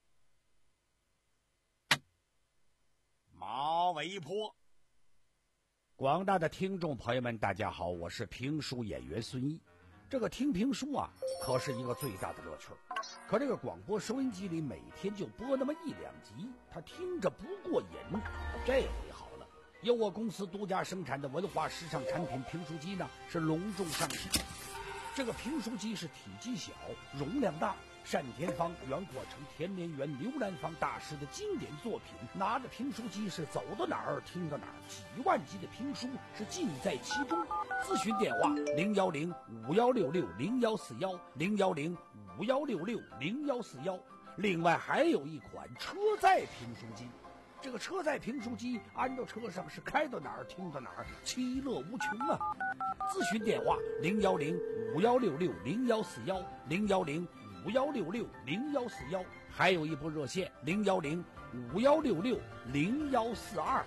马嵬坡。 广大的听众朋友们大家好，我是评书演员孙一。这个听评书啊可是一个最大的乐趣，可这个广播收音机里每天就播那么一两集，他听着不过瘾。这回好了，由我公司独家生产的文化时尚产品评书机呢是隆重上市。这个评书机是体积小，容量大， 单田芳、袁国成、田连元、刘兰芳大师的经典作品，拿着评书机是走到哪儿听到哪儿，几万集的评书是尽在其中。咨询电话零幺零五幺六六零幺四幺零幺零五幺六六零幺四幺。另外还有一款车载评书机，这个车载评书机安到车上是开到哪儿听到哪儿，其乐无穷啊！咨询电话零幺零五幺六六零幺四幺零幺零五幺六六零幺四幺，还有一部热线零幺零五幺六六零幺四二。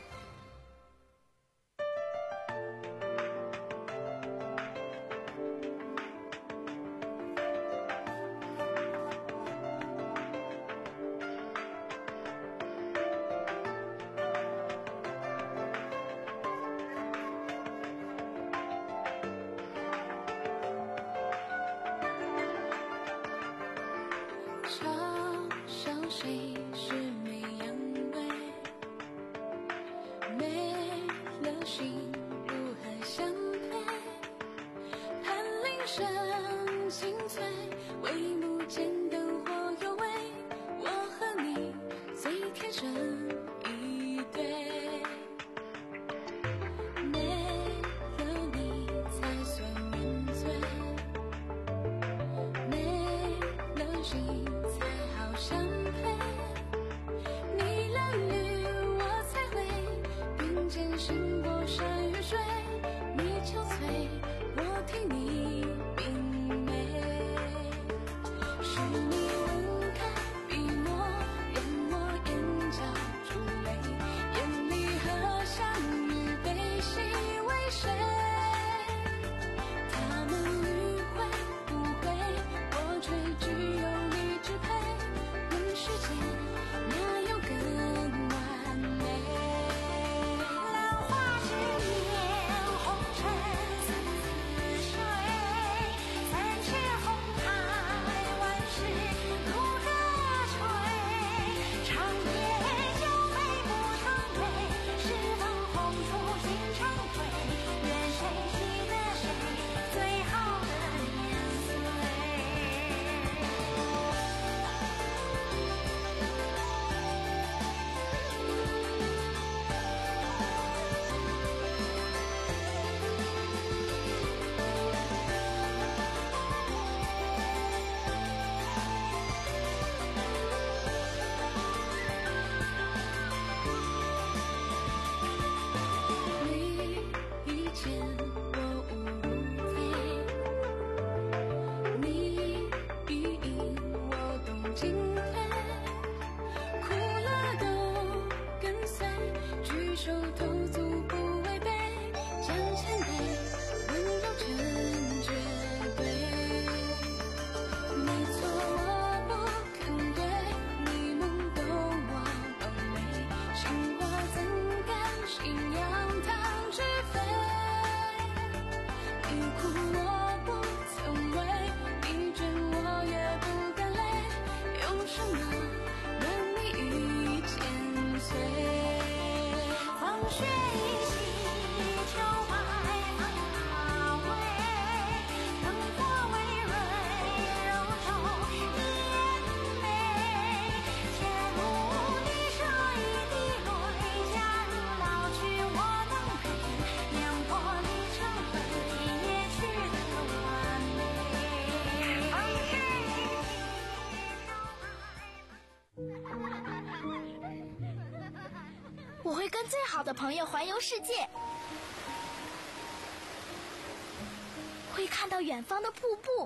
我会跟最好的朋友环游世界，会看到远方的瀑布，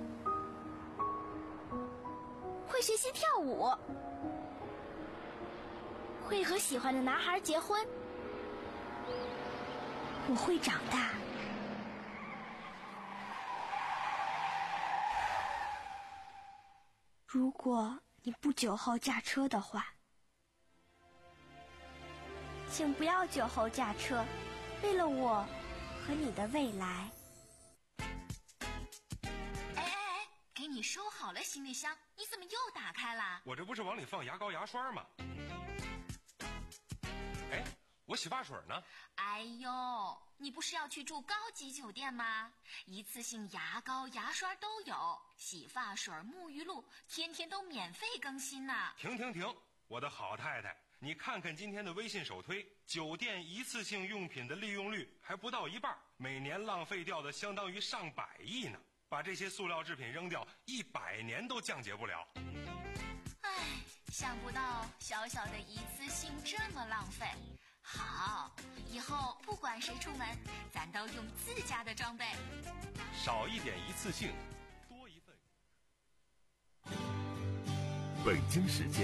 会学习跳舞，会和喜欢的男孩结婚。我会长大。如果你不酒后驾车的话，请不要酒后驾车，为了我和你的未来。 哎哎哎，给你收好了行李箱，你怎么又打开了？ 我这不是往里放牙膏牙刷吗？哎， 我洗发水呢？ 哎呦，你不是要去住高级酒店吗？一次性牙膏、牙刷都有，洗发水、沐浴露天天都免费更新呢。 停停停，我的好太太，你看看今天的微信首推，酒店一次性用品的利用率还不到一半，每年浪费掉的相当于上百亿呢。把这些塑料制品扔掉，一百年都降解不了。 唉，想不到小小的一次性这么浪费。好，以后不管谁出门，咱都用自家的装备， 少一点一次性，多一份。 北京时间